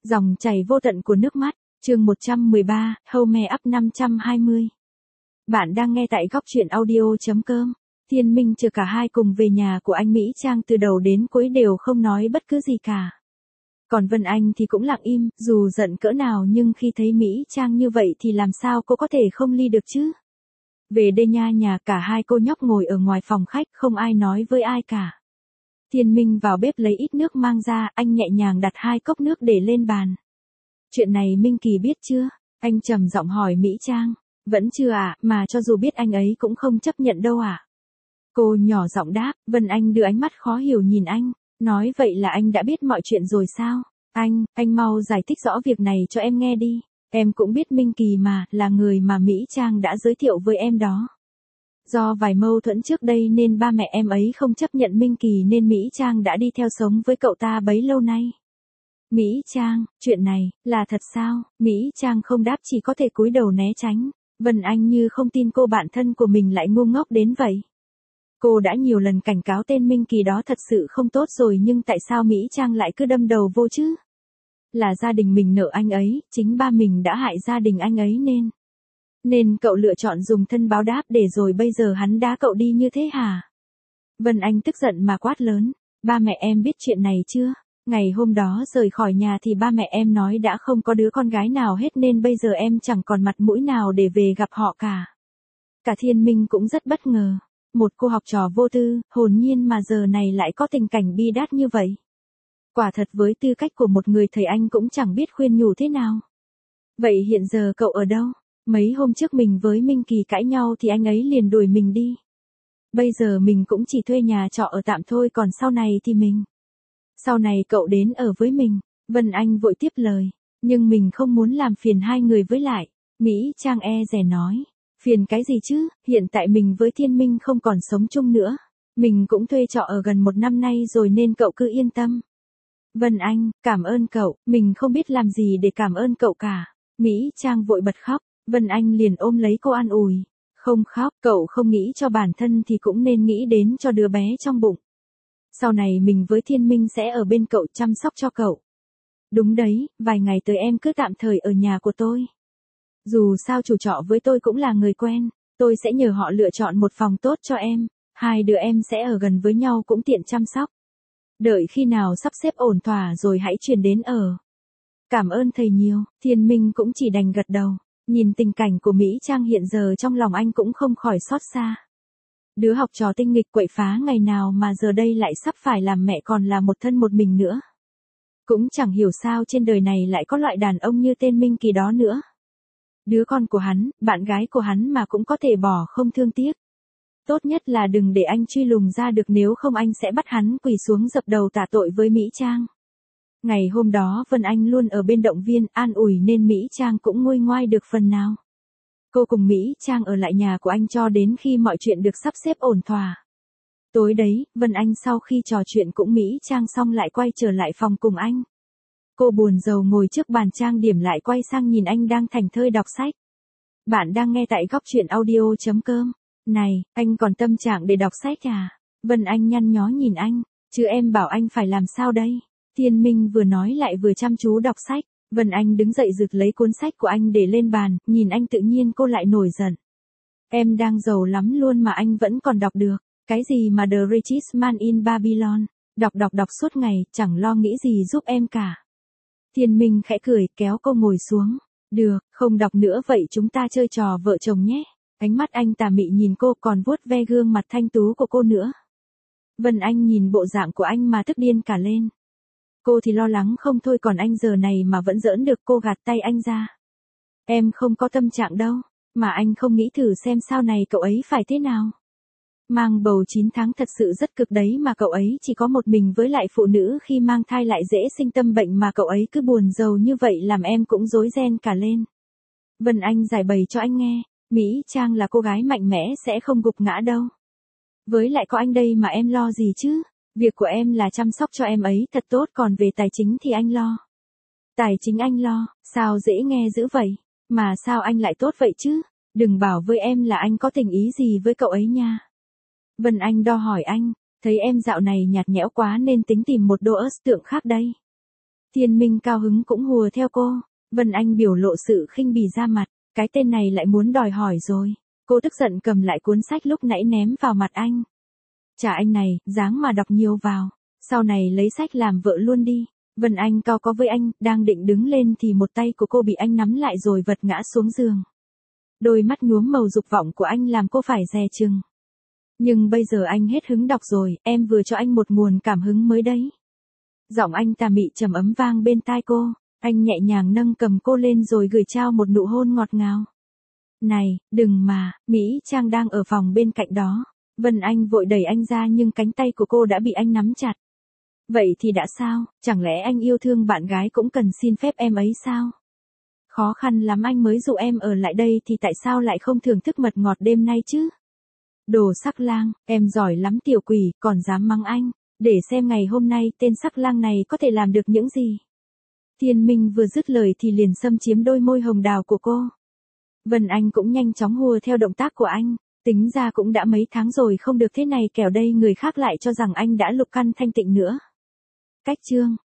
Dòng chảy vô tận của nước mắt, chương 113, Home Up 520. Bạn đang nghe tại góc truyện audio.com. Thiên Minh chờ cả hai cùng về nhà của anh Mỹ Trang từ đầu đến cuối đều không nói bất cứ gì cả. Còn Vân Anh thì cũng lặng im, dù giận cỡ nào nhưng khi thấy Mỹ Trang như vậy thì làm sao cô có thể không ly được chứ? Về đây nha, nhà cả hai cô nhóc ngồi ở ngoài phòng khách, không ai nói với ai cả. Thiên Minh vào bếp lấy ít nước mang ra, anh nhẹ nhàng đặt 2 cốc nước để lên bàn. Chuyện này Minh Kỳ biết chưa? Anh trầm giọng hỏi Mỹ Trang. Vẫn chưa ạ, mà cho dù biết anh ấy cũng không chấp nhận đâu ạ. Cô nhỏ giọng đáp. Vân Anh đưa ánh mắt khó hiểu nhìn anh, nói vậy là anh đã biết mọi chuyện rồi sao? Anh mau giải thích rõ việc này cho em nghe đi. Em cũng biết Minh Kỳ mà, là người mà Mỹ Trang đã giới thiệu với em đó. Do vài mâu thuẫn trước đây nên ba mẹ em ấy không chấp nhận Minh Kỳ nên Mỹ Trang đã đi theo sống với cậu ta bấy lâu nay. Mỹ Trang, chuyện này, là thật sao? Mỹ Trang không đáp, chỉ có thể cúi đầu né tránh. Vân Anh như không tin cô bạn thân của mình lại ngu ngốc đến vậy. Cô đã nhiều lần cảnh cáo tên Minh Kỳ đó thật sự không tốt rồi nhưng tại sao Mỹ Trang lại cứ đâm đầu vô chứ? Là gia đình mình nợ anh ấy, chính ba mình đã hại gia đình anh ấy nên cậu lựa chọn dùng thân báo đáp để rồi bây giờ hắn đá cậu đi như thế hả? Vân Anh tức giận mà quát lớn. Ba mẹ em biết chuyện này chưa? Ngày hôm đó rời khỏi nhà thì ba mẹ em nói đã không có đứa con gái nào hết nên bây giờ em chẳng còn mặt mũi nào để về gặp họ cả. Cả Thiên Minh cũng rất bất ngờ. Một cô học trò vô tư, hồn nhiên mà giờ này lại có tình cảnh bi đát như vậy. Quả thật với tư cách của một người thầy anh cũng chẳng biết khuyên nhủ thế nào. Vậy hiện giờ cậu ở đâu? Mấy hôm trước mình với Minh Kỳ cãi nhau thì anh ấy liền đuổi mình đi. Bây giờ mình cũng chỉ thuê nhà trọ ở tạm thôi, còn sau này thì Sau này cậu đến ở với mình. Vân Anh vội tiếp lời. Nhưng mình không muốn làm phiền hai người với lại. Mỹ Trang e dè nói. Phiền cái gì chứ, hiện tại mình với Thiên Minh không còn sống chung nữa. Mình cũng thuê trọ ở gần 1 năm nay rồi nên cậu cứ yên tâm. Vân Anh, cảm ơn cậu, mình không biết làm gì để cảm ơn cậu cả. Mỹ Trang vội bật khóc. Vân Anh liền ôm lấy cô an ủi. Không khóc, cậu không nghĩ cho bản thân thì cũng nên nghĩ đến cho đứa bé trong bụng. Sau này mình với Thiên Minh sẽ ở bên cậu chăm sóc cho cậu. Đúng đấy, vài ngày tới em cứ tạm thời ở nhà của tôi. Dù sao chủ trọ với tôi cũng là người quen, tôi sẽ nhờ họ lựa chọn một phòng tốt cho em. Hai đứa em sẽ ở gần với nhau cũng tiện chăm sóc. Đợi khi nào sắp xếp ổn thỏa rồi hãy chuyển đến ở. Cảm ơn thầy nhiều, Thiên Minh cũng chỉ đành gật đầu. Nhìn tình cảnh của Mỹ Trang hiện giờ trong lòng anh cũng không khỏi xót xa. Đứa học trò tinh nghịch quậy phá ngày nào mà giờ đây lại sắp phải làm mẹ còn là một thân một mình nữa. Cũng chẳng hiểu sao trên đời này lại có loại đàn ông như tên Minh Kỳ đó nữa. Đứa con của hắn, bạn gái của hắn mà cũng có thể bỏ không thương tiếc. Tốt nhất là đừng để anh truy lùng ra được, nếu không anh sẽ bắt hắn quỳ xuống dập đầu tạ tội với Mỹ Trang. Ngày hôm đó Vân Anh luôn ở bên động viên an ủi nên Mỹ Trang cũng nguôi ngoai được phần nào. Cô cùng Mỹ Trang ở lại nhà của anh cho đến khi mọi chuyện được sắp xếp ổn thỏa. Tối đấy, Vân Anh sau khi trò chuyện cũng Mỹ Trang xong lại quay trở lại phòng cùng anh. Cô buồn rầu ngồi trước bàn trang điểm lại quay sang nhìn anh đang thảnh thơi đọc sách. Bạn đang nghe tại góc truyện audio.com. Này, anh còn tâm trạng để đọc sách à? Vân Anh nhăn nhó nhìn anh. Chứ em bảo anh phải làm sao đây? Thiên Minh vừa nói lại vừa chăm chú đọc sách. Vân Anh đứng dậy giật lấy cuốn sách của anh để lên bàn, nhìn anh tự nhiên cô lại nổi giận. Em đang giàu lắm luôn mà anh vẫn còn đọc được. Cái gì mà The Richest Man in Babylon? Đọc suốt ngày, chẳng lo nghĩ gì giúp em cả. Thiên Minh khẽ cười, kéo cô ngồi xuống. Được, không đọc nữa vậy chúng ta chơi trò vợ chồng nhé. Ánh mắt anh tà mị nhìn cô còn vuốt ve gương mặt thanh tú của cô nữa. Vân Anh nhìn bộ dạng của anh mà tức điên cả lên. Cô thì lo lắng không thôi, còn anh giờ này mà vẫn giỡn được. Cô gạt tay anh ra. Em không có tâm trạng đâu, mà anh không nghĩ thử xem sau này cậu ấy phải thế nào. Mang bầu 9 tháng thật sự rất cực đấy, mà cậu ấy chỉ có một mình, với lại phụ nữ khi mang thai lại dễ sinh tâm bệnh, mà cậu ấy cứ buồn rầu như vậy làm em cũng rối ren cả lên. Vân Anh giải bày cho anh nghe, Mỹ Trang là cô gái mạnh mẽ sẽ không gục ngã đâu. Với lại có anh đây mà em lo gì chứ? Việc của em là chăm sóc cho em ấy thật tốt, còn về tài chính thì anh lo. Tài chính anh lo, sao dễ nghe dữ vậy? Mà sao anh lại tốt vậy chứ? Đừng bảo với em là anh có tình ý gì với cậu ấy nha. Vân Anh đo hỏi anh, thấy em dạo này nhạt nhẽo quá nên tính tìm một đô ớt tượng khác đây. Thiên Minh cao hứng cũng hùa theo cô. Vân Anh biểu lộ sự khinh bỉ ra mặt, cái tên này lại muốn đòi hỏi rồi. Cô tức giận cầm lại cuốn sách lúc nãy ném vào mặt anh. Chà anh này, dáng mà đọc nhiều vào. Sau này lấy sách làm vợ luôn đi. Vân Anh cao có với anh, đang định đứng lên thì một tay của cô bị anh nắm lại rồi vật ngã xuống giường. Đôi mắt nhuốm màu dục vọng của anh làm cô phải dè chừng. Nhưng bây giờ anh hết hứng đọc rồi, em vừa cho anh một nguồn cảm hứng mới đấy. Giọng anh tà mị trầm ấm vang bên tai cô, anh nhẹ nhàng nâng cầm cô lên rồi gửi trao một nụ hôn ngọt ngào. Này, đừng mà, Mỹ Trang đang ở phòng bên cạnh đó. Vân Anh vội đẩy anh ra nhưng cánh tay của cô đã bị anh nắm chặt. Vậy thì đã sao, chẳng lẽ anh yêu thương bạn gái cũng cần xin phép em ấy sao? Khó khăn lắm anh mới dụ em ở lại đây thì tại sao lại không thưởng thức mật ngọt đêm nay chứ? Đồ sắc lang, em giỏi lắm tiểu quỷ, còn dám mắng anh, để xem ngày hôm nay tên sắc lang này có thể làm được những gì. Thiên Minh vừa dứt lời thì liền xâm chiếm đôi môi hồng đào của cô. Vân Anh cũng nhanh chóng hùa theo động tác của anh, tính ra cũng đã mấy tháng rồi không được thế này kẻo đây người khác lại cho rằng anh đã lục căn thanh tịnh nữa. Cách chương